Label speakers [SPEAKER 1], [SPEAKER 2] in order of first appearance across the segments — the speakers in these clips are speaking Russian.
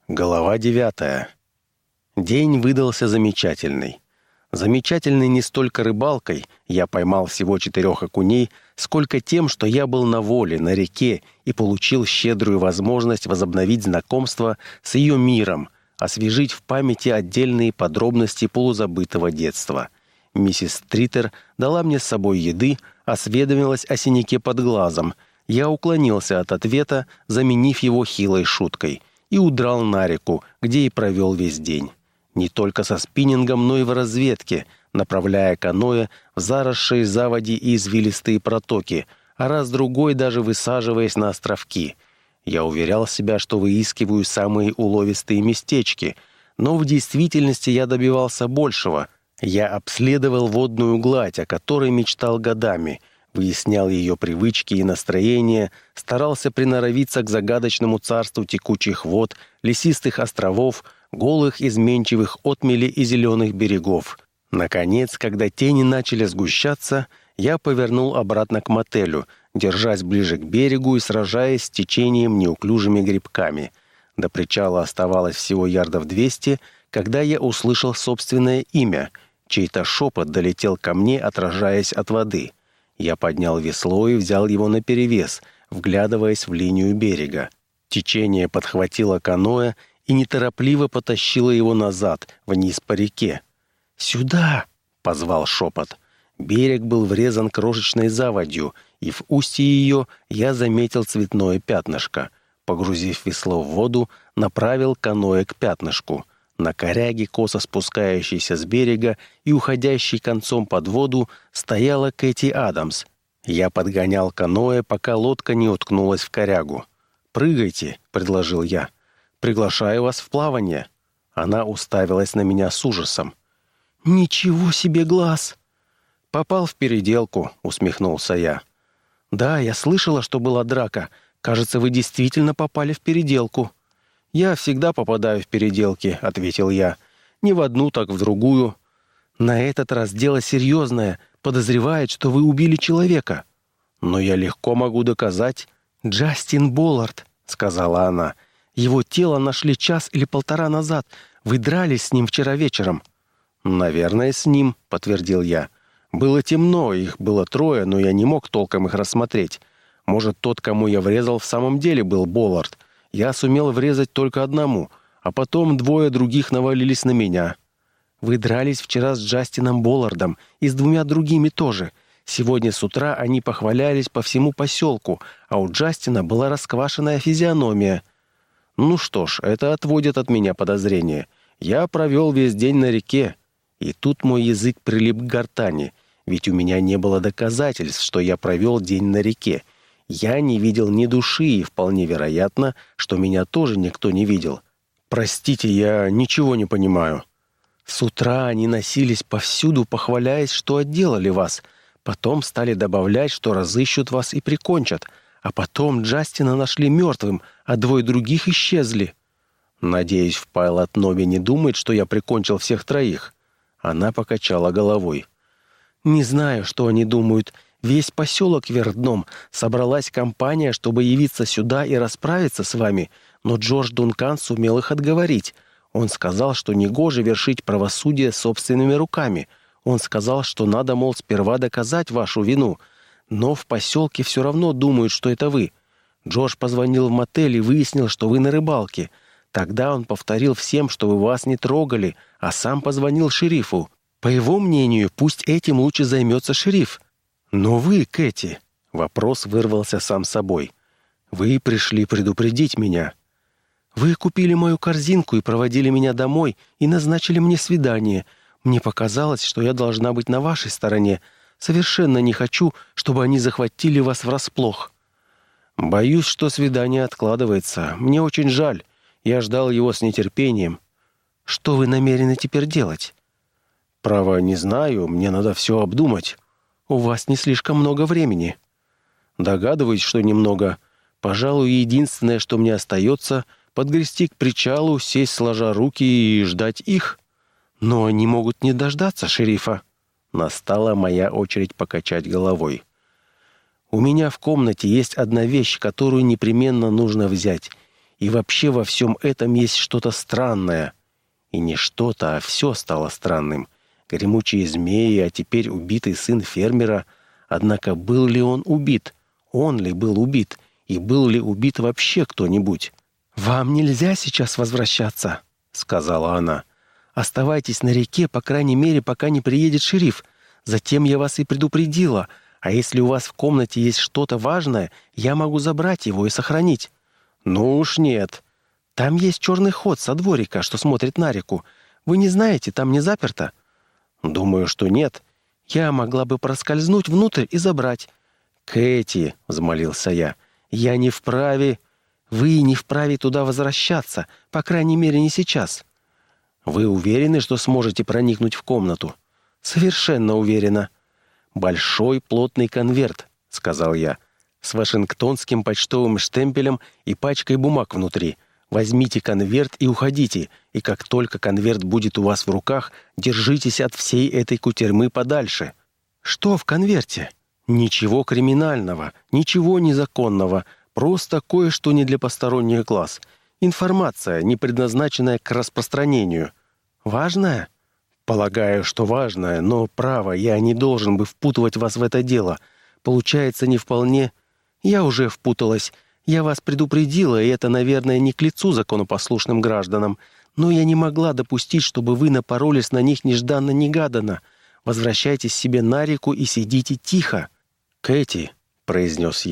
[SPEAKER 1] Глава 9. День выдался замечательный. Замечательный не столько рыбалкой, я поймал всего 4 окуней, сколько тем, что я был на воле, на реке и получил щедрую возможность возобновить знакомство с ее миром, освежить в памяти отдельные подробности полузабытого детства. Миссис Стритер дала мне с собой еды, осведомилась о синяке под глазом. Я уклонился от ответа, заменив его хилой шуткой, и удрал на реку, где и провел весь день. Не только со спиннингом, но и в разведке, направляя каноэ в заросшие заводи и извилистые протоки, а раз-другой даже высаживаясь на островки. Я уверял себя, что выискиваю самые уловистые местечки, но в действительности я добивался большего. Я обследовал водную гладь, о которой мечтал годами, выяснял ее привычки и настроения, старался приноровиться к загадочному царству текучих вод, лесистых островов, голых изменчивых отмелей и зеленых берегов. Наконец, когда тени начали сгущаться, я повернул обратно к мотелю, держась ближе к берегу и сражаясь с течением неуклюжими грибками. До причала оставалось всего ярдов 200, когда я услышал собственное имя. Чей-то шепот долетел ко мне, отражаясь от воды. Я поднял весло и взял его наперевес, вглядываясь в линию берега. Течение подхватило каноэ и неторопливо потащило его назад, вниз по реке. «Сюда!» — позвал шепот. Берег был врезан крошечной заводью, и в устье ее я заметил цветное пятнышко. Погрузив весло в воду, направил каноэ к пятнышку. На коряге, косо спускающейся с берега и уходящей концом под воду, стояла Кэти Адамс. Я подгонял каноэ, пока лодка не уткнулась в корягу. «Прыгайте», — предложил я. «Приглашаю вас в плавание». Она уставилась на меня с ужасом. «Ничего себе глаз!» «Попал в переделку», — усмехнулся я. «Да, я слышала, что была драка. Кажется, вы действительно попали в переделку». «Я всегда попадаю в переделки», — ответил я. «Не в одну, так в другую». «На этот раз дело серьезное. Подозревает, что вы убили человека». «Но я легко могу доказать». «Джастин Боллард», — сказала она. «Его тело нашли 1 или 1,5 часа назад. Вы дрались с ним вчера вечером». «Наверное, с ним», — подтвердил я. «Было темно, их было 3, но я не мог толком их рассмотреть. Может, тот, кому я врезал, в самом деле был Боллард. Я сумел врезать только одному, а потом 2 других навалились на меня». «Вы дрались вчера с Джастином Боллардом и с 2 другими тоже. Сегодня с утра они похвалялись по всему поселку, а у Джастина была расквашенная физиономия». «Ну что ж, это отводит от меня подозрения. Я провел весь день на реке». И тут мой язык прилип к гортани, ведь у меня не было доказательств, что я провел день на реке. Я не видел ни души, и вполне вероятно, что меня тоже никто не видел. «Простите, я ничего не понимаю». «С утра они носились повсюду, похваляясь, что отделали вас. Потом стали добавлять, что разыщут вас и прикончат. А потом Джастина нашли мертвым, а 2 других исчезли». «Надеюсь, в Пайлот-Нове не думает, что я прикончил всех 3». Она покачала головой. «Не знаю, что они думают. Весь поселок вверх дном. Собралась компания, чтобы явиться сюда и расправиться с вами, но Джордж Дункан сумел их отговорить. Он сказал, что негоже вершить правосудие собственными руками. Он сказал, что надо, мол, сперва доказать вашу вину. Но в поселке все равно думают, что это вы. Джордж позвонил в мотель и выяснил, что вы на рыбалке. Тогда он повторил всем, чтобы вас не трогали, а сам позвонил шерифу. По его мнению, пусть этим лучше займется шериф. Но вы, Кэти...» Вопрос вырвался сам собой. «Вы пришли предупредить меня. Вы купили мою корзинку и проводили меня домой и назначили мне свидание. Мне показалось, что я должна быть на вашей стороне. Совершенно не хочу, чтобы они захватили вас врасплох». «Боюсь, что свидание откладывается. Мне очень жаль. Я ждал его с нетерпением». «Что вы намерены теперь делать?» «Право, не знаю. Мне надо все обдумать». «У вас не слишком много времени». «Догадываюсь, что немного. Пожалуй, единственное, что мне остается, подгрести к причалу, сесть сложа руки и ждать их». «Но они могут не дождаться шерифа». Настала моя очередь покачать головой. «У меня в комнате есть одна вещь, которую непременно нужно взять. И вообще во всем этом есть что-то странное. И не что-то, а все стало странным. Гремучие змеи, а теперь убитый сын фермера. Однако был ли он убит? Он ли был убит? И был ли убит вообще кто-нибудь? «Вам нельзя сейчас возвращаться», — сказала она. «Оставайтесь на реке, по крайней мере, пока не приедет шериф. Затем я вас и предупредила. А если у вас в комнате есть что-то важное, я могу забрать его и сохранить». «Ну уж нет. Там есть черный ход со дворика, что смотрит на реку. Вы не знаете, там не заперто?» «Думаю, что нет. Я могла бы проскользнуть внутрь и забрать». «Кэти», — взмолился я не вправе...» «Вы не вправе туда возвращаться, по крайней мере, не сейчас». «Вы уверены, что сможете проникнуть в комнату?» «Совершенно уверена». «Большой плотный конверт», — сказал я, «с вашингтонским почтовым штемпелем и пачкой бумаг внутри. Возьмите конверт и уходите, и как только конверт будет у вас в руках, держитесь от всей этой кутерьмы подальше». «Что в конверте?» «Ничего криминального, ничего незаконного, просто кое-что не для посторонних глаз. Информация, не предназначенная к распространению». «Важная?» «Полагаю, что важная, но, право, я не должен бы впутывать вас в это дело. Получается, не вполне...» «Я уже впуталась. Я вас предупредила, и это, наверное, не к лицу законопослушным гражданам. Но я не могла допустить, чтобы вы напоролись на них нежданно-негаданно. Возвращайтесь себе на реку и сидите тихо». «Кэти», — произнес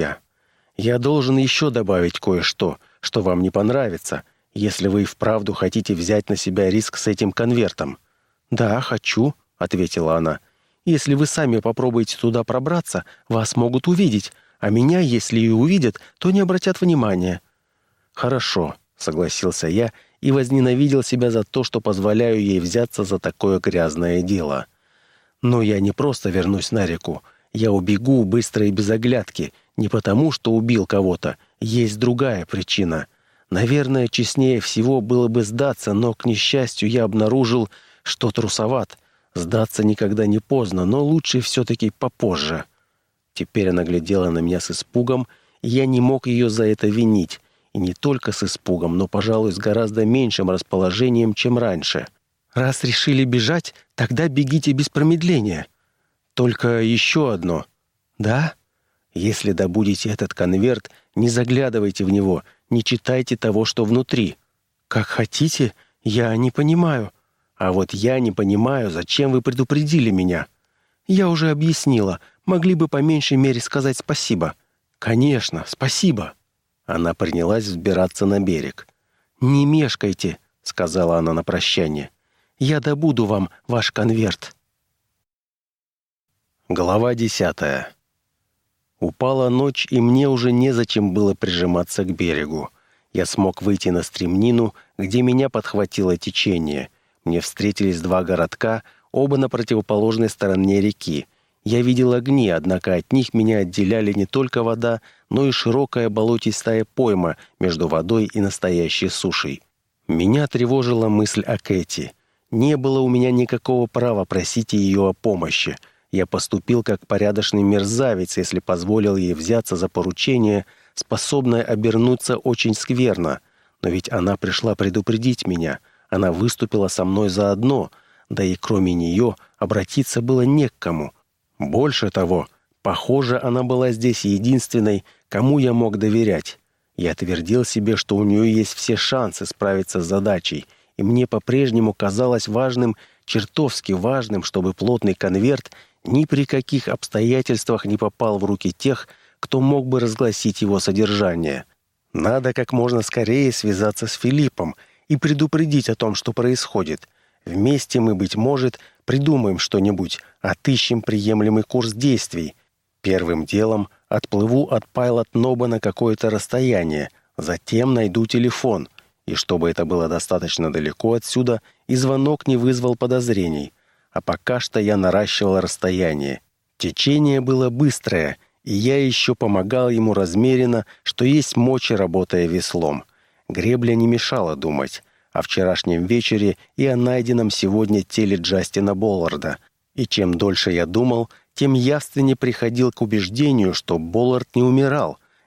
[SPEAKER 1] я должен еще добавить кое-что, что вам не понравится, если вы вправду хотите взять на себя риск с этим конвертом». «Да, хочу», — ответила она. «Если вы сами попробуете туда пробраться, вас могут увидеть, а меня, если и увидят, то не обратят внимания». «Хорошо», — согласился я и возненавидел себя за то, что позволяю ей взяться за такое грязное дело. «Но я не просто вернусь на реку. Я убегу быстро и без оглядки, не потому, что убил кого-то. Есть другая причина. Наверное, честнее всего было бы сдаться, но, к несчастью, я обнаружил, что трусоват. Сдаться никогда не поздно, но лучше все-таки попозже». Теперь она глядела на меня с испугом, и я не мог ее за это винить. И не только с испугом, но, пожалуй, с гораздо меньшим расположением, чем раньше. «Раз решили бежать, тогда бегите без промедления». «Только еще одно». «Да?» «Если добудете этот конверт, не заглядывайте в него, не читайте того, что внутри». «Как хотите, я не понимаю». «А вот я не понимаю, зачем вы предупредили меня». «Я уже объяснила. Могли бы по меньшей мере сказать спасибо». «Конечно, спасибо». Она принялась взбираться на берег. «Не мешкайте», — сказала она на прощание. «Я добуду вам ваш конверт». Глава 10. Упала ночь, и мне уже незачем было прижиматься к берегу. Я смог выйти на стремнину, где меня подхватило течение. Мне встретились два городка, оба на противоположной стороне реки. Я видел огни, однако от них меня отделяли не только вода, но и широкая болотистая пойма между водой и настоящей сушей. Меня тревожила мысль о Кэти. Не было у меня никакого права просить ее о помощи. Я поступил как порядочный мерзавец, если позволил ей взяться за поручение, способное обернуться очень скверно. Но ведь она пришла предупредить меня. Она выступила со мной заодно, да и кроме нее обратиться было не к кому. Больше того, похоже, она была здесь единственной, кому я мог доверять. Я твердил себе, что у нее есть все шансы справиться с задачей, и мне по-прежнему казалось важным, чертовски важным, чтобы плотный конверт ни при каких обстоятельствах не попал в руки тех, кто мог бы разгласить его содержание. Надо как можно скорее связаться с Филиппом и предупредить о том, что происходит. Вместе мы, быть может, придумаем что-нибудь, отыщем приемлемый курс действий. Первым делом отплыву от Пайлот-Ноба на какое-то расстояние, затем найду телефон, и чтобы это было достаточно далеко отсюда, и звонок не вызвал подозрений. А пока что я наращивал расстояние. Течение было быстрое, и я еще помогал ему размеренно, что есть мочи, работая веслом. Гребля не мешала думать о вчерашнем вечере и о найденном сегодня теле Джастина Болларда. И чем дольше я думал, тем явственнее приходил к убеждению, что Боллард не умирал.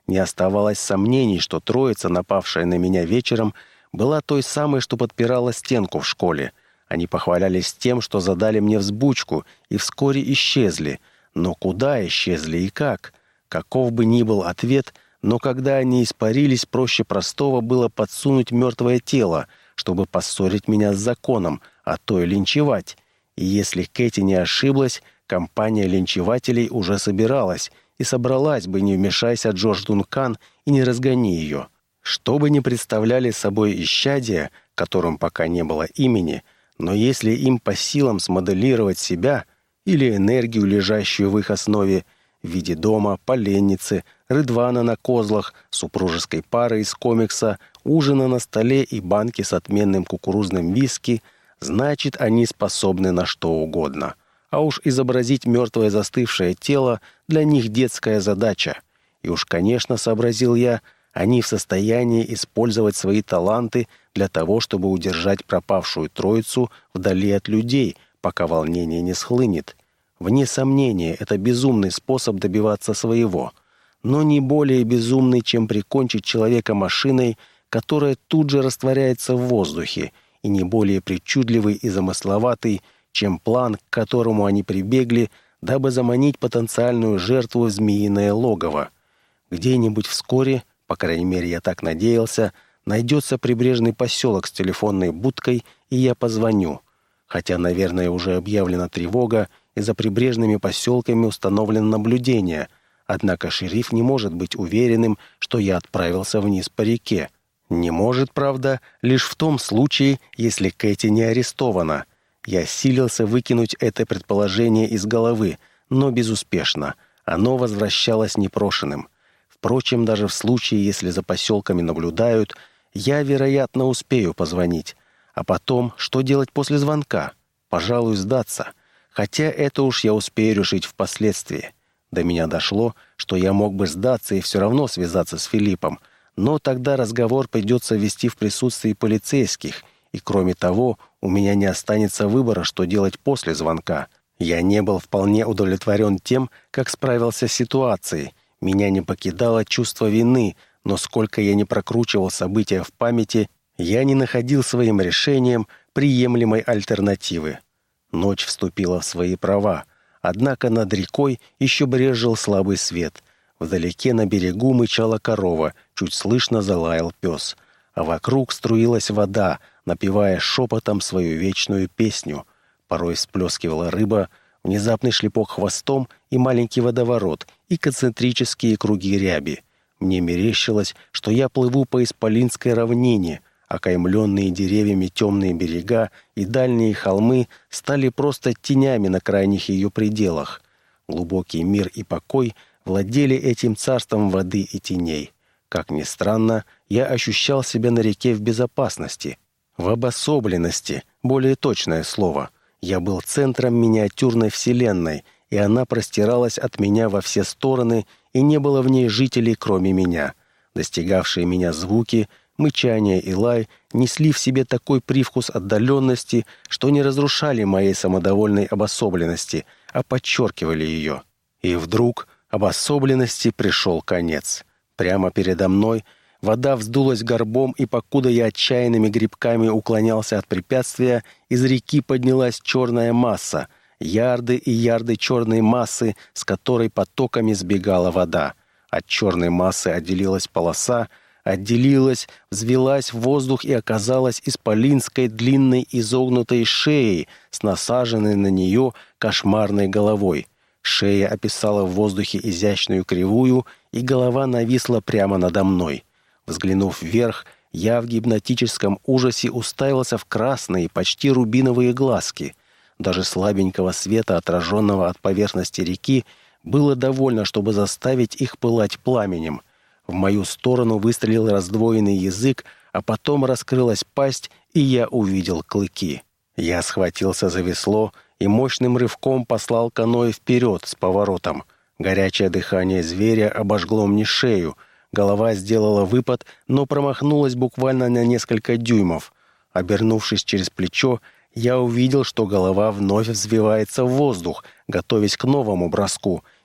[SPEAKER 1] Не оставалось сомнений, что троица, напавшая на меня вечером, была той самой, что подпирала стенку в школе. Они похвалялись тем, что задали мне взбучку, и вскоре исчезли. Но куда исчезли и как? Каков бы ни был ответ, но когда они испарились, проще простого было подсунуть мертвое тело, чтобы поссорить меня с законом, а то и линчевать. И если Кэти не ошиблась, компания линчевателей уже собиралась, и собралась бы, не вмешайся Джордж Дункан и не разгони ее. Что бы ни представляли собой исчадия, которым пока не было имени, но если им по силам смоделировать себя или энергию, лежащую в их основе, в виде дома, поленницы, рыдвана на козлах, супружеской пары из комикса, ужина на столе и банки с отменным кукурузным виски, значит, они способны на что угодно. А уж изобразить мертвое застывшее тело для них детская задача. И уж, конечно, сообразил я, они в состоянии использовать свои таланты для того, чтобы удержать пропавшую троицу вдали от людей, пока волнение не схлынет. Вне сомнения, это безумный способ добиваться своего, но не более безумный, чем прикончить человека машиной, которая тут же растворяется в воздухе, и не более причудливый и замысловатый, чем план, к которому они прибегли, дабы заманить потенциальную жертву в змеиное логово. Где-нибудь вскоре, по крайней мере, я так надеялся, найдется прибрежный поселок с телефонной будкой, и я позвоню. Хотя, наверное, уже объявлена тревога, и за прибрежными поселками установлено наблюдение. Однако шериф не может быть уверенным, что я отправился вниз по реке. Не может, правда, лишь в том случае, если Кэти не арестована. Я силился выкинуть это предположение из головы, но безуспешно. Оно возвращалось непрошенным. Впрочем, даже в случае, если за поселками наблюдают, я, вероятно, успею позвонить. А потом, что делать после звонка? Пожалуй, сдаться. Хотя это уж я успею решить впоследствии. До меня дошло, что я мог бы сдаться и все равно связаться с Филиппом, но тогда разговор придется вести в присутствии полицейских, и кроме того, у меня не останется выбора, что делать после звонка. Я не был вполне удовлетворен тем, как справился с ситуацией. Меня не покидало чувство вины, но сколько я не прокручивал события в памяти, я не находил своим решением приемлемой альтернативы. Ночь вступила в свои права, однако над рекой еще брезжил слабый свет. Вдалеке на берегу мычала корова, чуть слышно залаял пес, а вокруг струилась вода, напевая шепотом свою вечную песню. Порой всплескивала рыба, внезапный шлепок хвостом и маленький водоворот, и концентрические круги ряби. Мне мерещилось, что я плыву по исполинской равнине. Окаймленные деревьями темные берега и дальние холмы стали просто тенями на крайних ее пределах. Глубокий мир и покой владели этим царством воды и теней. Как ни странно, я ощущал себя на реке в безопасности, в обособленности, более точное слово. Я был центром миниатюрной вселенной, и она простиралась от меня во все стороны, и не было в ней жителей, кроме меня. Достигавшие меня звуки, мычание и лай несли в себе такой привкус отдаленности, что не разрушали моей самодовольной обособленности, а подчеркивали ее. И вдруг обособленности пришел конец. Прямо передо мной вода вздулась горбом, и покуда я отчаянными грибками уклонялся от препятствия, из реки поднялась черная масса, ярды и ярды черной массы, с которой потоками сбегала вода. От черной массы отделилась полоса, отделилась, взвилась в воздух и оказалась исполинской длинной изогнутой шеей с насаженной на нее кошмарной головой. Шея описала в воздухе изящную кривую, и голова нависла прямо надо мной. Взглянув вверх, я в гипнотическом ужасе уставился в красные, почти рубиновые глазки. Даже слабенького света, отраженного от поверхности реки, было довольно, чтобы заставить их пылать пламенем. В мою сторону выстрелил раздвоенный язык, а потом раскрылась пасть, и я увидел клыки. Я схватился за весло и мощным рывком послал каноэ вперед с поворотом. Горячее дыхание зверя обожгло мне шею. Голова сделала выпад, но промахнулась буквально на несколько дюймов. Обернувшись через плечо, я увидел, что голова вновь взвивается в воздух, готовясь к новому броску,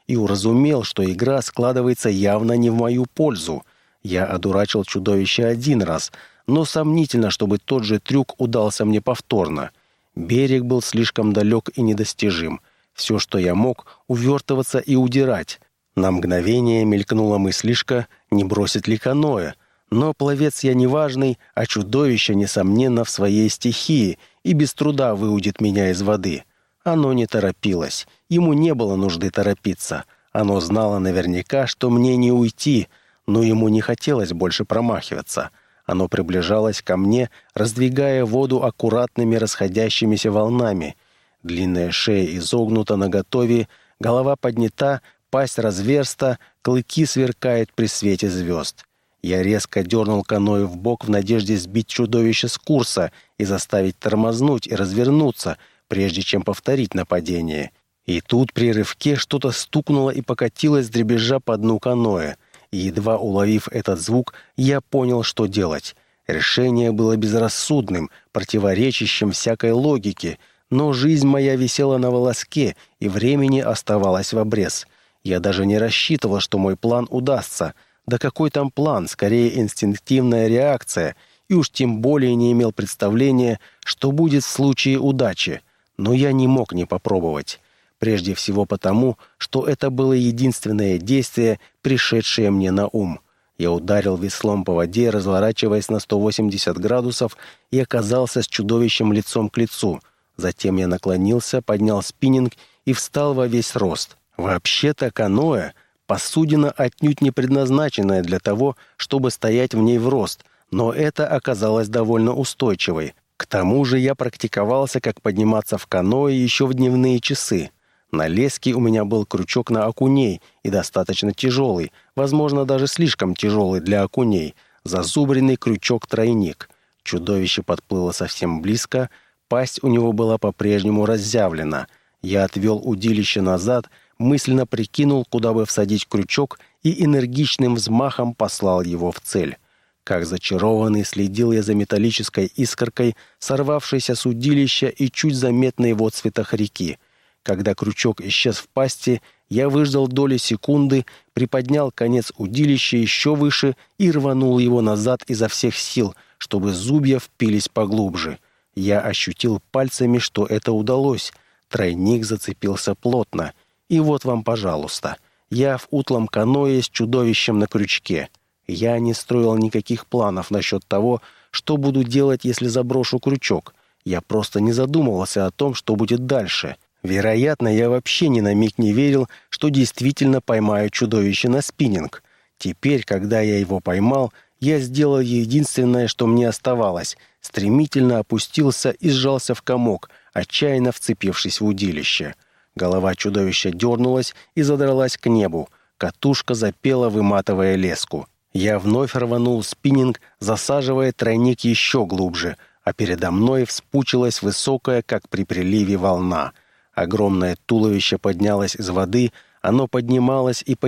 [SPEAKER 1] и уразумел, что игра складывается явно не в мою пользу. Я одурачил чудовище один раз, но сомнительно, чтобы тот же трюк удался мне повторно. Берег был слишком далек и недостижим. Все, что я мог, увертываться и удирать. На мгновение мелькнула мыслишка, не бросит ли каноэ. Но пловец я неважный, а чудовище, несомненно, в своей стихии и без труда выудит меня из воды. Оно не торопилось. Ему не было нужды торопиться. Оно знало наверняка, что мне не уйти, но ему не хотелось больше промахиваться. Оно приближалось ко мне, раздвигая воду аккуратными расходящимися волнами. Длинная шея изогнута наготове, голова поднята, пасть разверста, клыки сверкают при свете звезд. Я резко дернул каноэ вбок в надежде сбить чудовище с курса и заставить тормознуть и развернуться, прежде чем повторить нападение. И тут при рывке что-то стукнуло и покатилось дребезжа по дну каноэ. И едва уловив этот звук, я понял, что делать. Решение было безрассудным, противоречащим всякой логике, но жизнь моя висела на волоске, и времени оставалось в обрез. Я даже не рассчитывал, что мой план удастся. Да какой там план, скорее инстинктивная реакция, и уж тем более не имел представления, что будет в случае удачи. Но я не мог не попробовать. Прежде всего потому, что это было единственное действие, пришедшее мне на ум. Я ударил веслом по воде, разворачиваясь на 180 градусов, и оказался с чудовищем лицом к лицу. Затем я наклонился, поднял спиннинг и встал во весь рост. Вообще-то каноэ — посудина, отнюдь не предназначенная для того, чтобы стоять в ней в рост, но это оказалось довольно устойчивой. К тому же я практиковался, как подниматься в каноэ еще в дневные часы. На леске у меня был крючок на окуней, и достаточно тяжелый, возможно, даже слишком тяжелый для окуней, зазубренный крючок-тройник. Чудовище подплыло совсем близко, пасть у него была по-прежнему разъявлена. Я отвел удилище назад, мысленно прикинул, куда бы всадить крючок, и энергичным взмахом послал его в цель. Как зачарованный следил я за металлической искоркой, сорвавшейся с удилища и чуть заметной в отцветах реки. Когда крючок исчез в пасти, я выждал доли секунды, приподнял конец удилища еще выше и рванул его назад изо всех сил, чтобы зубья впились поглубже. Я ощутил пальцами, что это удалось. Тройник зацепился плотно. И вот вам, пожалуйста. Я в утлом каноэ с чудовищем на крючке. Я не строил никаких планов насчет того, что буду делать, если заброшу крючок. Я просто не задумывался о том, что будет дальше. Вероятно, я вообще ни на миг не верил, что действительно поймаю чудовище на спиннинг. Теперь, когда я его поймал, я сделал единственное, что мне оставалось. Стремительно опустился и сжался в комок, отчаянно вцепившись в удилище. Голова чудовища дернулась и задралась к небу. Катушка запела, выматывая леску. Я вновь рванул спиннинг, засаживая тройник еще глубже, а передо мной вспучилась высокая, как при приливе, волна. Огромное туловище поднялось из воды, оно поднималось, и,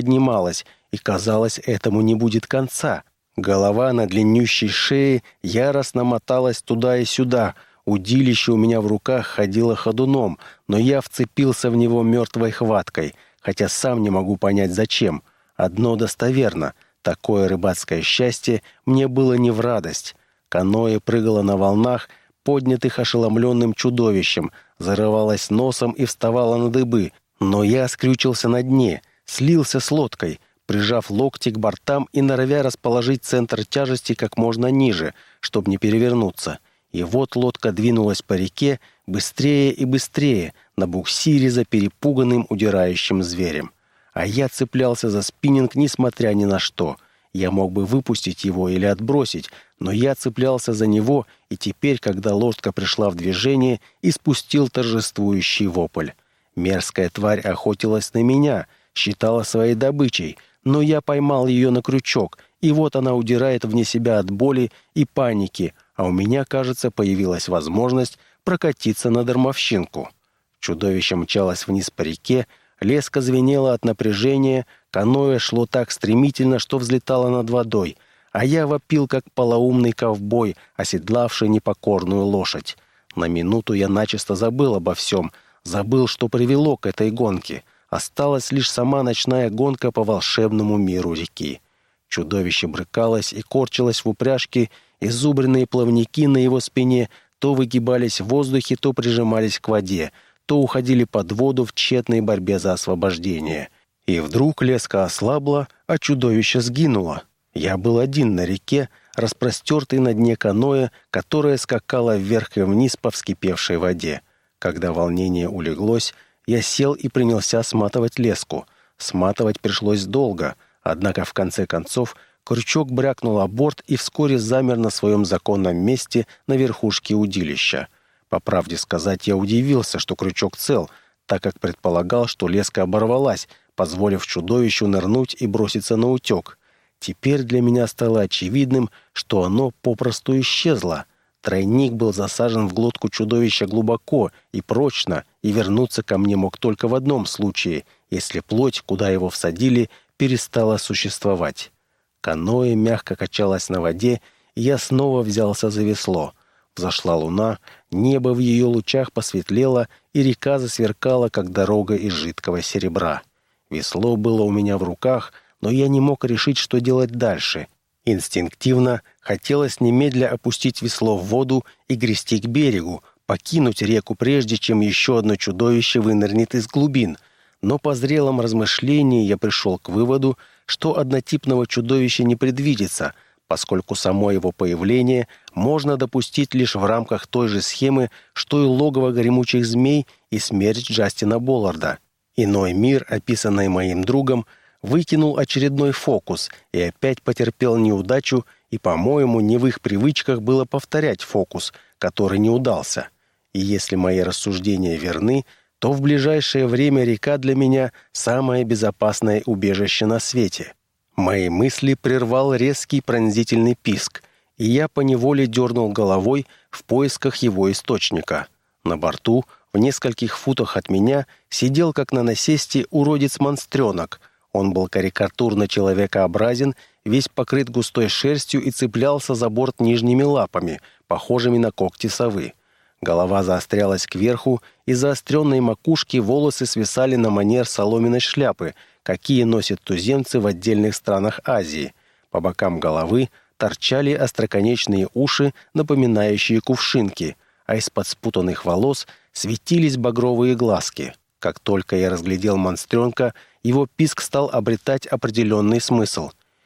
[SPEAKER 1] казалось, этому не будет конца. Голова на длиннющей шее яростно моталась туда и сюда. Удилище у меня в руках ходило ходуном, но я вцепился в него мертвой хваткой, хотя сам не могу понять, зачем. Одно достоверно — такое рыбацкое счастье мне было не в радость. Каноэ прыгало на волнах, поднятых ошеломленным чудовищем, зарывалась носом и вставала на дыбы, но я скрючился на дне, слился с лодкой, прижав локти к бортам и норовя расположить центр тяжести как можно ниже, чтобы не перевернуться. И вот лодка двинулась по реке быстрее и быстрее, на буксире за перепуганным удирающим зверем. А я цеплялся за спиннинг, несмотря ни на что. Я мог бы выпустить его или отбросить, но я цеплялся за него, и теперь, когда лодка пришла в движение, испустил торжествующий вопль. Мерзкая тварь охотилась на меня, считала своей добычей, но я поймал ее на крючок, и вот она удирает вне себя от боли и паники, а у меня, кажется, появилась возможность прокатиться на дармовщинку. Чудовище мчалось вниз по реке, леска звенела от напряжения, каноэ шло так стремительно, что взлетало над водой, а я вопил, как полоумный ковбой, оседлавший непокорную лошадь. На минуту я начисто забыл обо всем, забыл, что привело к этой гонке. Осталась лишь сама ночная гонка по волшебному миру реки. Чудовище брыкалось и корчилось в упряжке, изубренные плавники на его спине то выгибались в воздухе, то прижимались к воде, то уходили под воду в тщетной борьбе за освобождение. И вдруг леска ослабла, а чудовище сгинуло. Я был один на реке, распростертый на дне каноэ, которое скакало вверх и вниз по вскипевшей воде. Когда волнение улеглось, я сел и принялся сматывать леску. Сматывать пришлось долго, однако в конце концов крючок брякнул о борт и вскоре замер на своем законном месте на верхушке удилища. По правде сказать, я удивился, что крючок цел, так как предполагал, что леска оборвалась, позволив чудовищу нырнуть и броситься на утек. Теперь для меня стало очевидным, что оно попросту исчезло. Тройник был засажен в глотку чудовища глубоко и прочно, и вернуться ко мне мог только в одном случае, если плоть, куда его всадили, перестала существовать. Каноэ мягко качалось на воде, и я снова взялся за весло. Взошла луна, небо в ее лучах посветлело, и река засверкала, как дорога из жидкого серебра. Весло было у меня в руках, но я не мог решить, что делать дальше. Инстинктивно хотелось немедля опустить весло в воду и грести к берегу, покинуть реку, прежде чем еще одно чудовище вынырнет из глубин. Но по зрелом размышлении я пришел к выводу, что однотипного чудовища не предвидится, поскольку само его появление можно допустить лишь в рамках той же схемы, что и логово гремучих змей и смерть Джастина Болларда. Иной мир, описанный моим другом, выкинул очередной фокус и опять потерпел неудачу, и, по-моему, не в их привычках было повторять фокус, который не удался. И если мои рассуждения верны, то в ближайшее время река для меня самое безопасное убежище на свете. Мои мысли прервал резкий пронзительный писк, и я поневоле дернул головой в поисках его источника. На борту, в нескольких футах от меня, сидел, как на насесте, уродец-монстренок. Он был карикатурно человекообразен, весь покрыт густой шерстью и цеплялся за борт нижними лапами, похожими на когти совы. Голова заострялась кверху, из заостренной макушки волосы свисали на манер соломенной шляпы, какие носят туземцы в отдельных странах Азии. По бокам головы торчали остроконечные уши, напоминающие кувшинки, а из-под спутанных волос светились багровые глазки. Как только я разглядел монстренка, его писк стал обретать определенный смысл.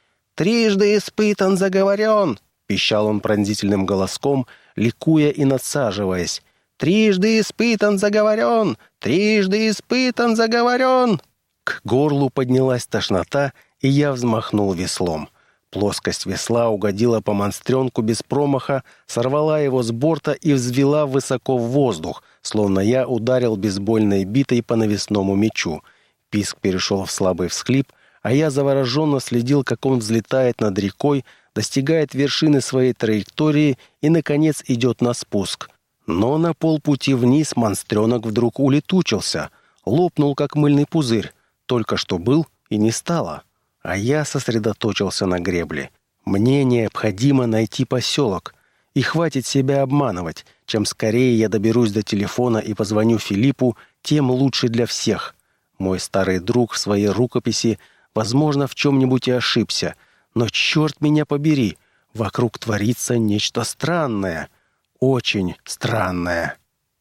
[SPEAKER 1] «Трижды испытан, заговорен!» — пищал он пронзительным голоском, ликуя и надсаживаясь. «Трижды испытан, заговорен! Трижды испытан, заговорен!» К горлу поднялась тошнота, и я взмахнул веслом. Плоскость весла угодила по монстренку без промаха, сорвала его с борта и взвела высоко в воздух, словно я ударил бейсбольной битой по навесному мячу. Писк перешел в слабый всхлип, а я завороженно следил, как он взлетает над рекой, достигает вершины своей траектории и, наконец, идет на спуск. Но на полпути вниз монстренок вдруг улетучился, лопнул, как мыльный пузырь. Только что был и не стало. А я сосредоточился на гребле. Мне необходимо найти поселок. И хватит себя обманывать. Чем скорее я доберусь до телефона и позвоню Филиппу, тем лучше для всех. Мой старый друг в своей рукописи, возможно, в чем-нибудь и ошибся. Но черт меня побери, вокруг творится нечто странное. Очень странное.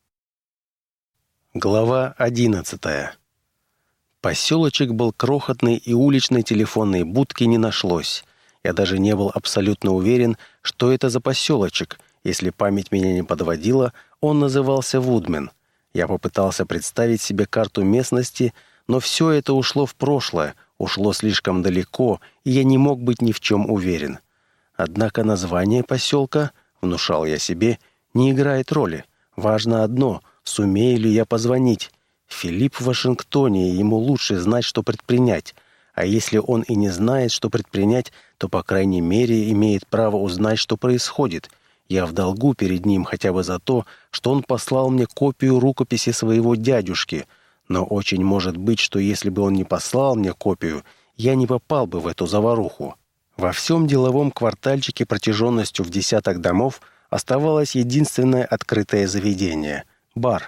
[SPEAKER 1] Глава 11. Поселочек был крохотный, и уличной телефонной будки не нашлось. Я даже не был абсолютно уверен, что это за поселочек. Если память меня не подводила, он назывался Вудмен. Я попытался представить себе карту местности, но все это ушло в прошлое, ушло слишком далеко, и я не мог быть ни в чем уверен. Однако название поселка, внушал я себе, не играет роли. Важно одно — сумею ли я позвонить. Филипп в Вашингтоне, и ему лучше знать, что предпринять. А если он и не знает, что предпринять, то, по крайней мере, имеет право узнать, что происходит. Я в долгу перед ним хотя бы за то, что он послал мне копию рукописи своего дядюшки. Но очень может быть, что если бы он не послал мне копию, я не попал бы в эту заваруху. Во всем деловом квартальчике протяженностью в 10 домов оставалось единственное открытое заведение — бар.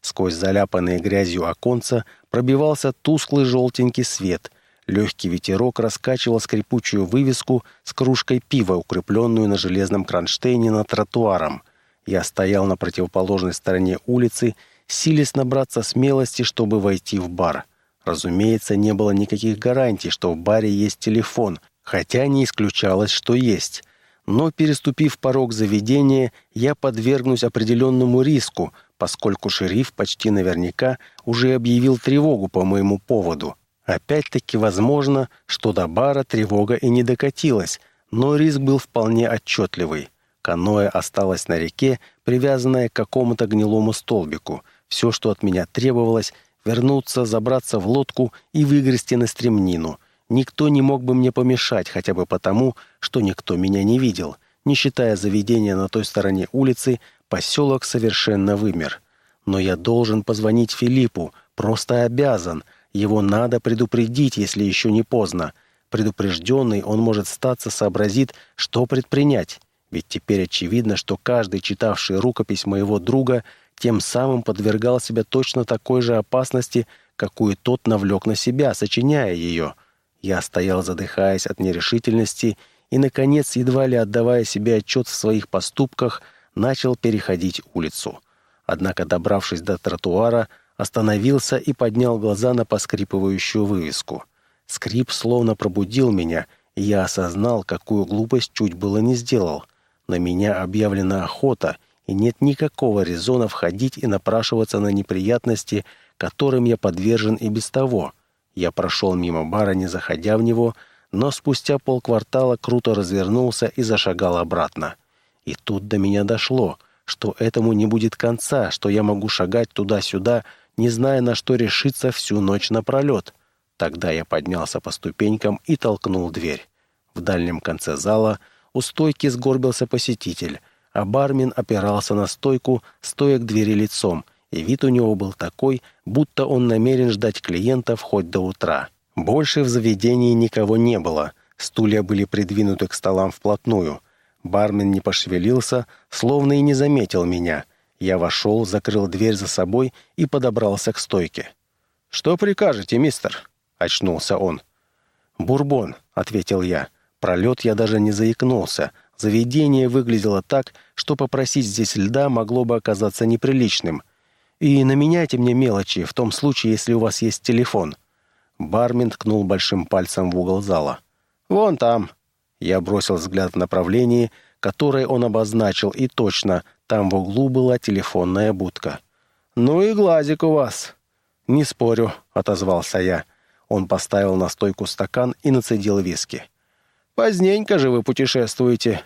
[SPEAKER 1] Сквозь заляпанные грязью оконца пробивался тусклый желтенький свет. Легкий ветерок раскачивал скрипучую вывеску с кружкой пива, укрепленную на железном кронштейне над тротуаром. Я стоял на противоположной стороне улицы, силясь набраться смелости, чтобы войти в бар. Разумеется, не было никаких гарантий, что в баре есть телефон, хотя не исключалось, что есть. Но, переступив порог заведения, я подвергнусь определенному риску, поскольку шериф почти наверняка уже объявил тревогу по моему поводу. Опять-таки возможно, что до бара тревога и не докатилась, но риск был вполне отчетливый. Каноэ осталось на реке, привязанное к какому-то гнилому столбику. Все, что от меня требовалось — вернуться, забраться в лодку и выгрести на стремнину. Никто не мог бы мне помешать, хотя бы потому, что никто меня не видел. Не считая заведения на той стороне улицы, поселок совершенно вымер. Но я должен позвонить Филиппу, просто обязан. Его надо предупредить, если еще не поздно. Предупрежденный, он, может статься, сообразит, что предпринять. Ведь теперь очевидно, что каждый, читавший рукопись моего друга, тем самым подвергал себя точно такой же опасности, какую тот навлек на себя, сочиняя ее. Я стоял, задыхаясь от нерешительности, и, наконец, едва ли отдавая себе отчет в своих поступках, начал переходить улицу. Однако, добравшись до тротуара, остановился и поднял глаза на поскрипывающую вывеску. Скрип словно пробудил меня, и я осознал, какую глупость чуть было не сделал. На меня объявлена охота, и нет никакого резона входить и напрашиваться на неприятности, которым я подвержен и без того. Я прошел мимо бара, не заходя в него, но спустя полквартала круто развернулся и зашагал обратно. И тут до меня дошло, что этому не будет конца, что я могу шагать туда-сюда, не зная, на что решиться всю ночь напролет. Тогда я поднялся по ступенькам и толкнул дверь. В дальнем конце зала у стойки сгорбился посетитель, а бармен опирался на стойку, стоя к двери лицом, и вид у него был такой, будто он намерен ждать клиентов хоть до утра. Больше в заведении никого не было, стулья были придвинуты к столам вплотную. Бармен не пошевелился, словно и не заметил меня. Я вошел, закрыл дверь за собой и подобрался к стойке. «Что прикажете, мистер?» — очнулся он. «Бурбон», — ответил я. Про лед я даже не заикнулся. Заведение выглядело так, что попросить здесь льда могло бы оказаться неприличным. «И наменяйте мне мелочи, в том случае, если у вас есть телефон». Бармен ткнул большим пальцем в угол зала. «Вон там». Я бросил взгляд в направлении, которое он обозначил, и точно, там в углу была телефонная будка. «Ну и глазик у вас». «Не спорю», — отозвался я. Он поставил на стойку стакан и нацедил виски. «Поздненько же вы путешествуете».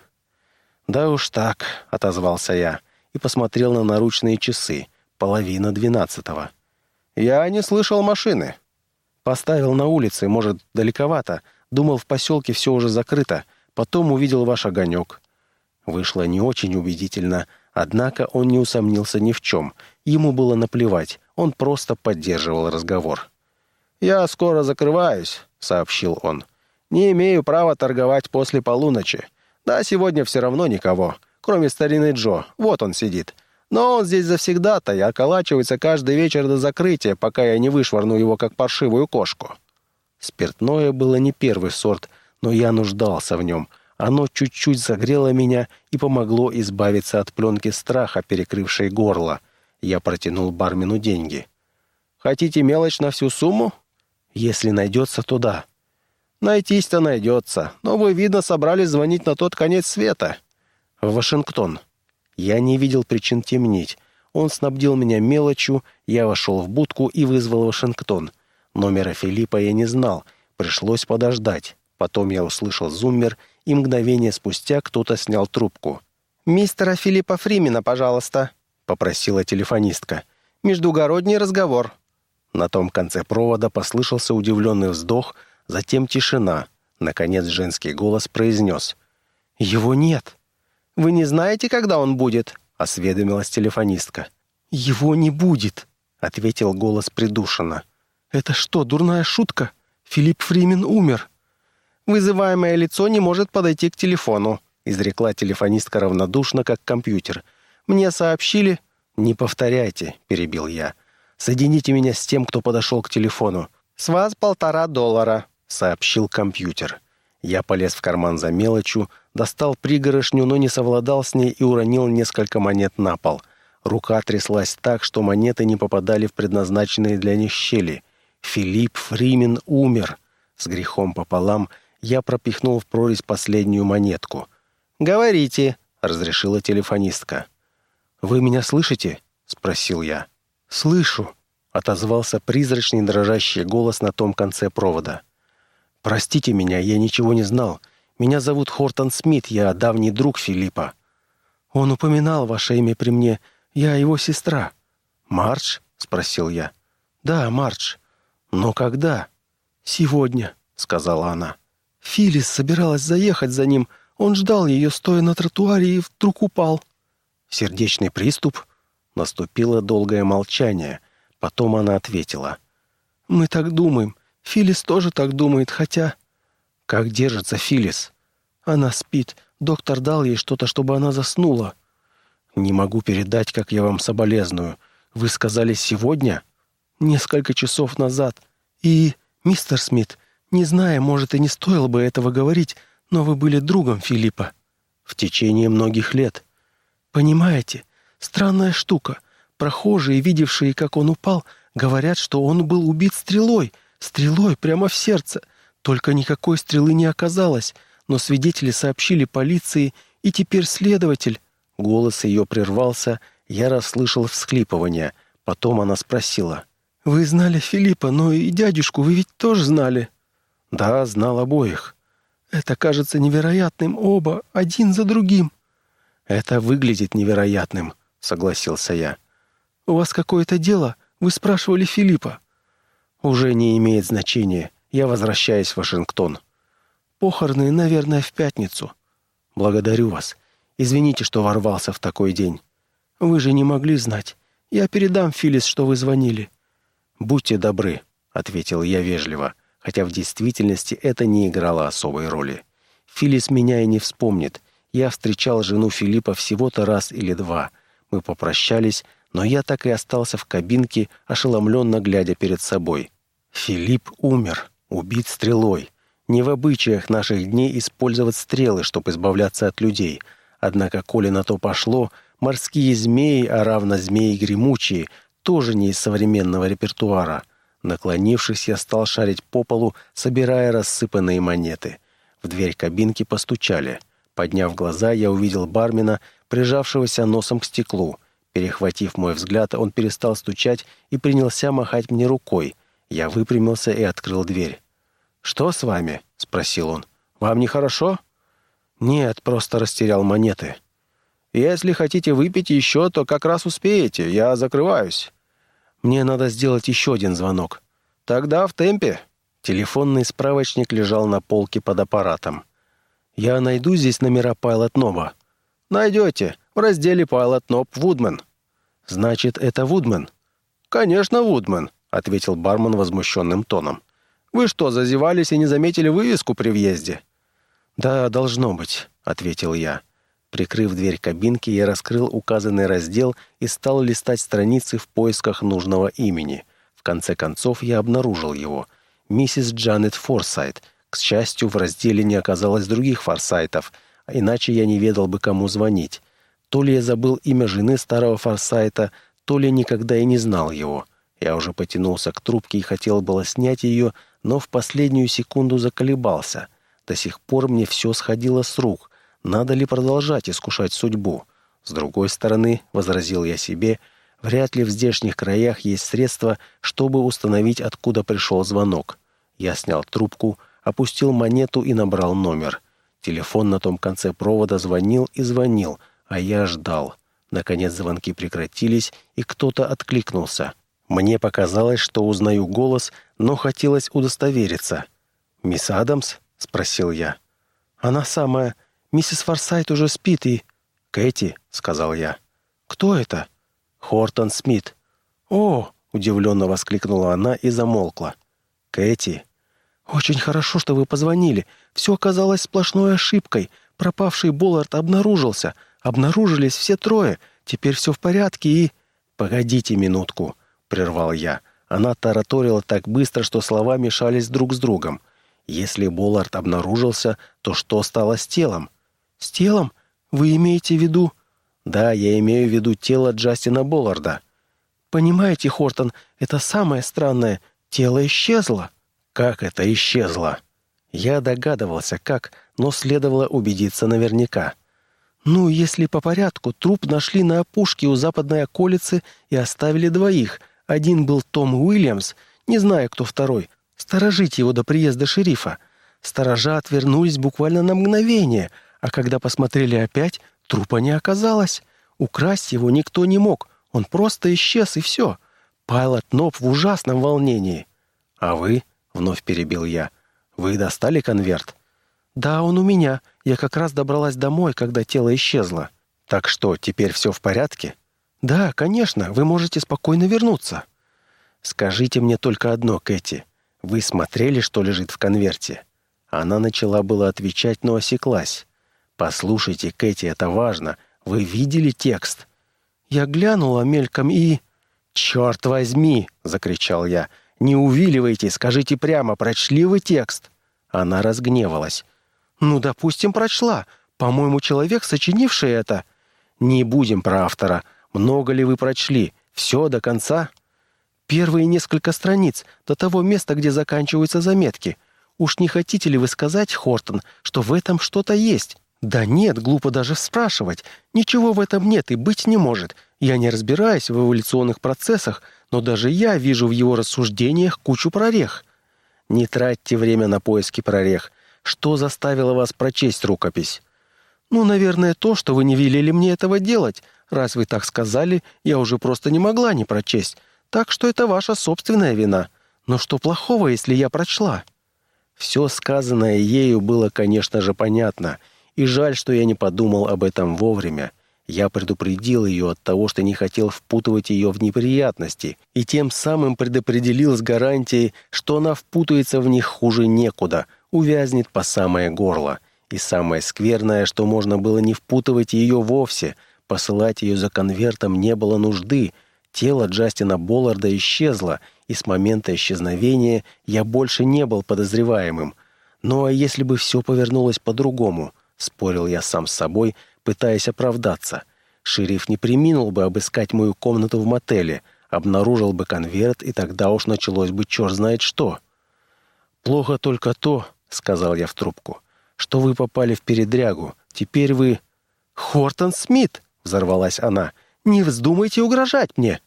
[SPEAKER 1] «Да уж так», — отозвался я и посмотрел на наручные часы. 11:30. «Я не слышал машины». «Поставил на улице, может, далековато. Думал, в поселке все уже закрыто. Потом увидел ваш огонек». Вышло не очень убедительно, однако он не усомнился ни в чем. Ему было наплевать, он просто поддерживал разговор. «Я скоро закрываюсь», — сообщил он. «Не имею права торговать после полуночи. Да, сегодня все равно никого, кроме старины Джо. Вот он сидит. Но он здесь завсегда-то и околачивается каждый вечер до закрытия, пока я не вышвырну его, как паршивую кошку». Спиртное было не первый сорт, но я нуждался в нем. Оно чуть-чуть загрело меня и помогло избавиться от пленки страха, перекрывшей горло. Я протянул бармену деньги. «Хотите мелочь на всю сумму?» «Если найдется, то да». «Найтись-то найдется, но вы, видно, собрались звонить на тот конец света». «В Вашингтон». Я не видел причин темнить. Он снабдил меня мелочью, я вошел в будку и вызвал Вашингтон. Номера Филиппа я не знал, пришлось подождать. Потом я услышал зуммер, и мгновение спустя кто-то снял трубку. «Мистера Филиппа Фримена, пожалуйста», — попросила телефонистка. «Междугородний разговор». На том конце провода послышался удивленный вздох, затем тишина. Наконец женский голос произнес: «Его нет». «Вы не знаете, когда он будет?» — осведомилась телефонистка. «Его не будет», — ответил голос придушенно. «Это что, дурная шутка? Филипп Фримен умер». «Вызываемое лицо не может подойти к телефону», — изрекла телефонистка равнодушно, как компьютер. «Мне сообщили...» «Не повторяйте», — перебил я. «Соедините меня с тем, кто подошел к телефону». «С вас $1,5», — сообщил компьютер. Я полез в карман за мелочью, достал пригорошню, но не совладал с ней и уронил несколько монет на пол. Рука тряслась так, что монеты не попадали в предназначенные для них щели. Филипп Фримен умер. С грехом пополам я пропихнул в прорезь последнюю монетку. «Говорите», — разрешила телефонистка. «Вы меня слышите?» — спросил я. «Слышу», — отозвался призрачный дрожащий голос на том конце провода. «Простите меня, я ничего не знал. Меня зовут Хортон Смит, я давний друг Филиппа». «Он упоминал ваше имя при мне. Я его сестра». «Мардж?» — спросил я. «Да, Мардж». «Но когда?» «Сегодня», — сказала она. «Филлис собиралась заехать за ним. Он ждал ее, стоя на тротуаре, и вдруг упал». «Сердечный приступ?» Наступило долгое молчание. Потом она ответила. «Мы так думаем. Филлис тоже так думает, хотя...» «Как держится Филлис?» «Она спит. Доктор дал ей что-то, чтобы она заснула». «Не могу передать, как я вам соболезную. Вы сказали сегодня?» «Несколько часов назад. И, мистер Смит, не знаю, может, и не стоило бы этого говорить, но вы были другом Филиппа». «В течение многих лет». «Понимаете, странная штука. Прохожие, видевшие, как он упал, говорят, что он был убит стрелой прямо в сердце. Только никакой стрелы не оказалось, но свидетели сообщили полиции, и теперь следователь...» Голос ее прервался, я расслышал всхлипывание. Потом она спросила. «Вы знали Филиппа, но и дядюшку вы ведь тоже знали?» «Да, знал обоих». «Это кажется невероятным, оба, один за другим». «Это выглядит невероятным», — согласился я. «У вас какое-то дело? Вы спрашивали Филиппа?» «Уже не имеет значения. Я возвращаюсь в Вашингтон». «Похороны, наверное, в пятницу». «Благодарю вас. Извините, что ворвался в такой день». «Вы же не могли знать. Я передам Филлис, что вы звонили». «Будьте добры», — ответил я вежливо, хотя в действительности это не играло особой роли. Филлис меня и не вспомнит. Я встречал жену Филиппа всего-то раз или два. Мы попрощались, но я так и остался в кабинке, ошеломленно глядя перед собой. Филипп умер, убит стрелой. Не в обычаях наших дней использовать стрелы, чтобы избавляться от людей. Однако, коли на то пошло, морские змеи, а равно змеи гремучие, тоже не из современного репертуара. Наклонившись, я стал шарить по полу, собирая рассыпанные монеты. В дверь кабинки постучали. Подняв глаза, я увидел бармена, прижавшегося носом к стеклу. Перехватив мой взгляд, он перестал стучать и принялся махать мне рукой. Я выпрямился и открыл дверь. «Что с вами?» — спросил он. «Вам нехорошо?» «Нет, просто растерял монеты». «Если хотите выпить еще, то как раз успеете. Я закрываюсь». «Мне надо сделать еще один звонок». «Тогда в темпе». Телефонный справочник лежал на полке под аппаратом. «Я найду здесь номера Pilot Knob». «Найдете. В разделе Pilot Knob Woodman». «Значит, это Woodman?» «Конечно, Woodman», — ответил бармен возмущенным тоном. «Вы что, зазевались и не заметили вывеску при въезде?» «Да, должно быть», — ответил я. Прикрыв дверь кабинки, я раскрыл указанный раздел и стал листать страницы в поисках нужного имени. В конце концов, я обнаружил его. Миссис Джанет Форсайт. К счастью, в разделе не оказалось других Форсайтов, иначе я не ведал бы, кому звонить. То ли я забыл имя жены старого Форсайта, то ли никогда и не знал его. Я уже потянулся к трубке и хотел было снять ее, но в последнюю секунду заколебался. До сих пор мне все сходило с рук. Надо ли продолжать искушать судьбу? С другой стороны, возразил я себе, вряд ли в здешних краях есть средства, чтобы установить, откуда пришел звонок. Я снял трубку, опустил монету и набрал номер. Телефон на том конце провода звонил и звонил, а я ждал. Наконец звонки прекратились, и кто-то откликнулся. Мне показалось, что узнаю голос, но хотелось удостовериться. «Мисс Адамс?» — спросил я. «Она самая. Миссис Форсайт уже спит и...» «Кэти», — сказал я. «Кто это?» «Хортон Смит». «О!» — удивленно воскликнула она и замолкла. «Кэти». «Очень хорошо, что вы позвонили. Все оказалось сплошной ошибкой. Пропавший Боллард обнаружился. Обнаружились все трое. Теперь все в порядке и...» «Погодите минутку», — прервал я. Она тараторила так быстро, что слова мешались друг с другом. «Если Боллард обнаружился, то что стало с телом?» «С телом? Вы имеете в виду...» «Да, я имею в виду тело Джастина Болларда». «Понимаете, Хортон, это самое странное. Тело исчезло». «Как это исчезло?» Я догадывался, как, но следовало убедиться наверняка. «Ну, если по порядку, труп нашли на опушке у западной околицы и оставили двоих. Один был Том Уильямс, не знаю, кто второй. Сторожить его до приезда шерифа. Сторожа отвернулись буквально на мгновение, а когда посмотрели опять, трупа не оказалось. Украсть его никто не мог, он просто исчез, и все. Пайлот Ноб в ужасном волнении». «А вы?» — вновь перебил я. «Вы достали конверт?» «Да, он у меня. Я как раз добралась домой, когда тело исчезло». «Так что, теперь все в порядке?» «Да, конечно, вы можете спокойно вернуться». «Скажите мне только одно, Кэти. Вы смотрели, что лежит в конверте?» Она начала было отвечать, но осеклась. «Послушайте, Кэти, это важно. Вы видели текст?» Я глянула мельком и... «Черт возьми!» — закричал я. «Не увиливайте, скажите прямо, прочли вы текст?» Она разгневалась. «Ну, допустим, прочла. По-моему, человек, сочинивший это...» «Не будем про автора. Много ли вы прочли? Все до конца?» «Первые несколько страниц, до того места, где заканчиваются заметки. Уж не хотите ли вы сказать, Хортон, что в этом что-то есть?» «Да нет, глупо даже спрашивать. Ничего в этом нет и быть не может. Я не разбираюсь в эволюционных процессах, но даже я вижу в его рассуждениях кучу прорех». «Не тратьте время на поиски прорех. Что заставило вас прочесть рукопись?» «Ну, наверное, то, что вы не велели мне этого делать. Раз вы так сказали, я уже просто не могла не прочесть. Так что это ваша собственная вина. Но что плохого, если я прочла?» Все сказанное ею было, конечно же, понятно. И жаль, что я не подумал об этом вовремя. Я предупредил ее от того, что не хотел впутывать ее в неприятности, и тем самым предопределил с гарантией, что она впутается в них хуже некуда, увязнет по самое горло. И самое скверное, что можно было не впутывать ее вовсе, посылать ее за конвертом не было нужды. Тело Джастина Болларда исчезло, и с момента исчезновения я больше не был подозреваемым. Ну а если бы все повернулось по-другому? Спорил я сам с собой, пытаясь оправдаться. Шериф не преминул бы обыскать мою комнату в мотеле, обнаружил бы конверт, и тогда уж началось бы черт знает что. «Плохо только то, — сказал я в трубку, — что вы попали в передрягу. Теперь вы...» «Хортон Смит!» — взорвалась она. «Не вздумайте угрожать мне!»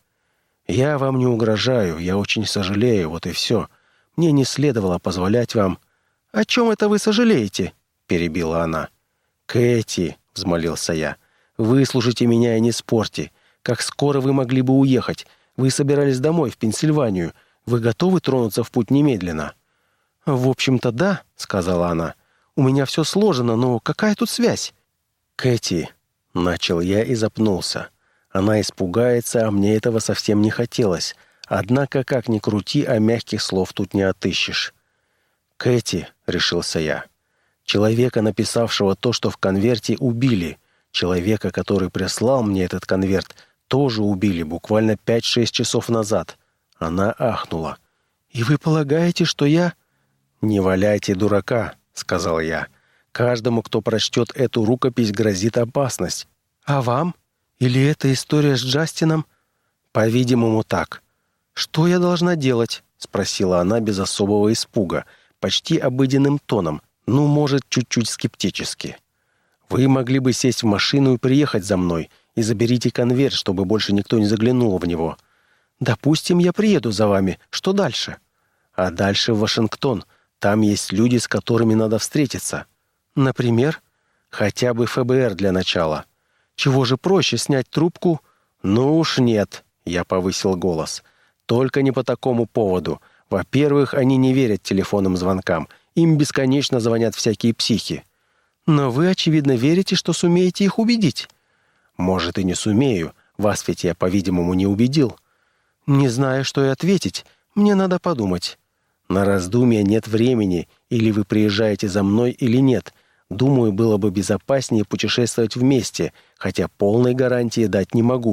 [SPEAKER 1] «Я вам не угрожаю, я очень сожалею, вот и все. Мне не следовало позволять вам...» «О чем это вы сожалеете?» — перебила она. «Кэти!» — взмолился я. «Выслушайте меня и не спорьте. Как скоро вы могли бы уехать? Вы собирались домой, в Пенсильванию. Вы готовы тронуться в путь немедленно?» «В общем-то, да», — сказала она. «У меня все сложено, но какая тут связь?» «Кэти!» — начал я и запнулся. Она испугается, а мне этого совсем не хотелось. Однако, как ни крути, а мягких слов тут не отыщешь. «Кэти!» — решился я. «Человека, написавшего то, что в конверте, убили. Человека, который прислал мне этот конверт, тоже убили буквально 5-6 часов назад». Она ахнула. «И вы полагаете, что я...» «Не валяйте дурака», — сказал я. «Каждому, кто прочтет эту рукопись, грозит опасность». «А вам? Или эта история с Джастином?» «По-видимому, так». «Что я должна делать?» — спросила она без особого испуга, почти обыденным тоном, ну, может, чуть-чуть скептически. «Вы могли бы сесть в машину и приехать за мной, и заберите конверт, чтобы больше никто не заглянул в него». «Допустим, я приеду за вами. Что дальше?» «А дальше в Вашингтон. Там есть люди, с которыми надо встретиться». «Например?» «Хотя бы ФБР для начала». «Чего же проще, снять трубку?» «Ну уж нет», — я повысил голос. «Только не по такому поводу. Во-первых, они не верят телефонным звонкам. Им бесконечно звонят всякие психи». «Но вы, очевидно, верите, что сумеете их убедить». «Может, и не сумею. Вас ведь я, по-видимому, не убедил». «Не знаю, что и ответить. Мне надо подумать». «На раздумья нет времени. Или вы приезжаете за мной, или нет. Думаю, было бы безопаснее путешествовать вместе, хотя полной гарантии дать не могу.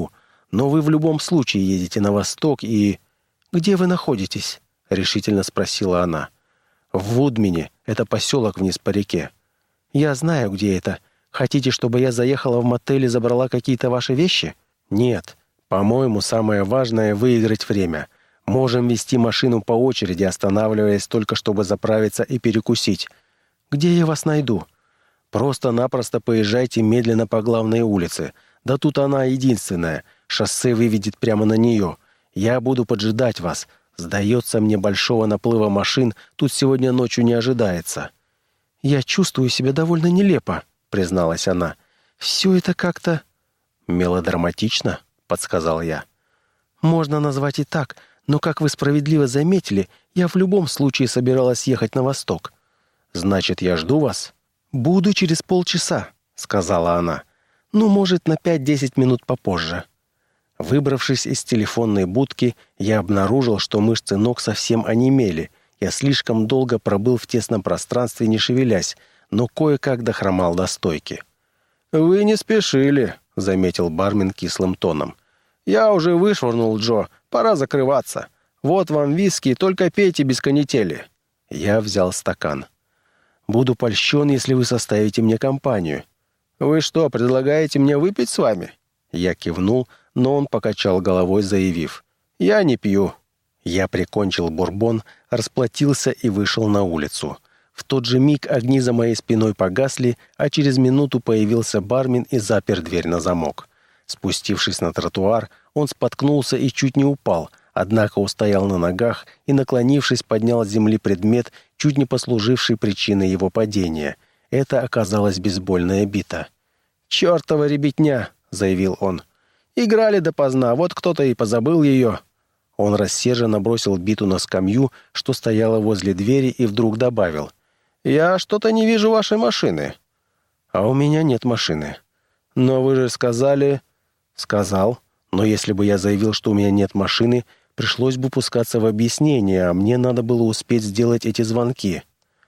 [SPEAKER 1] Но вы в любом случае едете на восток и...» «Где вы находитесь?» — решительно спросила она. «В Вудмене. Это поселок вниз по реке». «Я знаю, где это. Хотите, чтобы я заехала в мотель и забрала какие-то ваши вещи?» «Нет. По-моему, самое важное — выиграть время. Можем вести машину по очереди, останавливаясь только, чтобы заправиться и перекусить. Где я вас найду?» «Просто-напросто поезжайте медленно по главной улице. Да тут она единственная. Шоссе выведет прямо на нее. Я буду поджидать вас. Сдается мне, большого наплыва машин тут сегодня ночью не ожидается». «Я чувствую себя довольно нелепо», — призналась она. «Все это как-то...» «Мелодраматично», — подсказал я. «Можно назвать и так, но, как вы справедливо заметили, я в любом случае собиралась ехать на восток». «Значит, я жду вас?» «Буду через полчаса», — сказала она. «Ну, может, на 5-10 минут попозже». Выбравшись из телефонной будки, я обнаружил, что мышцы ног совсем онемели. Я слишком долго пробыл в тесном пространстве, не шевелясь, но кое-как дохромал до стойки. «Вы не спешили», — заметил бармен кислым тоном. «Я уже вышвырнул Джо. Пора закрываться. Вот вам виски, только пейте без канители». Я взял стакан. «Буду польщен, если вы составите мне компанию». «Вы что, предлагаете мне выпить с вами?» Я кивнул, но он покачал головой, заявив: «Я не пью». Я прикончил бурбон, расплатился и вышел на улицу. В тот же миг огни за моей спиной погасли, а через минуту появился бармен и запер дверь на замок. Спустившись на тротуар, он споткнулся и чуть не упал, однако устоял на ногах и, наклонившись, поднял с земли предмет, чуть не послуживший причиной его падения. Это оказалась бейсбольная бита. «Чертова ребятня!» — заявил он. «Играли допоздна, вот кто-то и позабыл ее». Он рассерженно бросил биту на скамью, что стояла возле двери, и вдруг добавил: «Я что-то не вижу вашей машины». «А у меня нет машины». «Но вы же сказали...» «Сказал. Но если бы я заявил, что у меня нет машины, пришлось бы пускаться в объяснение, а мне надо было успеть сделать эти звонки».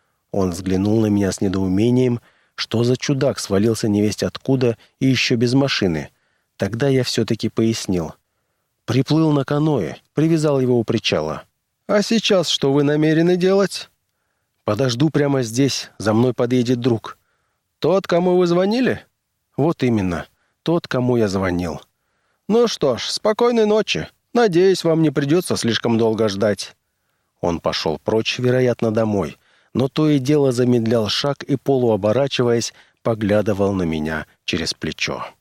[SPEAKER 1] Он взглянул на меня с недоумением. Что за чудак свалился невесть откуда и еще без машины? Тогда я все-таки пояснил. «Приплыл на каное, привязал его у причала». «А сейчас что вы намерены делать?» «Подожду прямо здесь, за мной подъедет друг». «Тот, кому вы звонили?» «Вот именно, тот, кому я звонил». «Ну что ж, спокойной ночи. Надеюсь, вам не придется слишком долго ждать». Он пошел прочь, вероятно, домой, но то и дело замедлял шаг и, полуоборачиваясь, поглядывал на меня через плечо.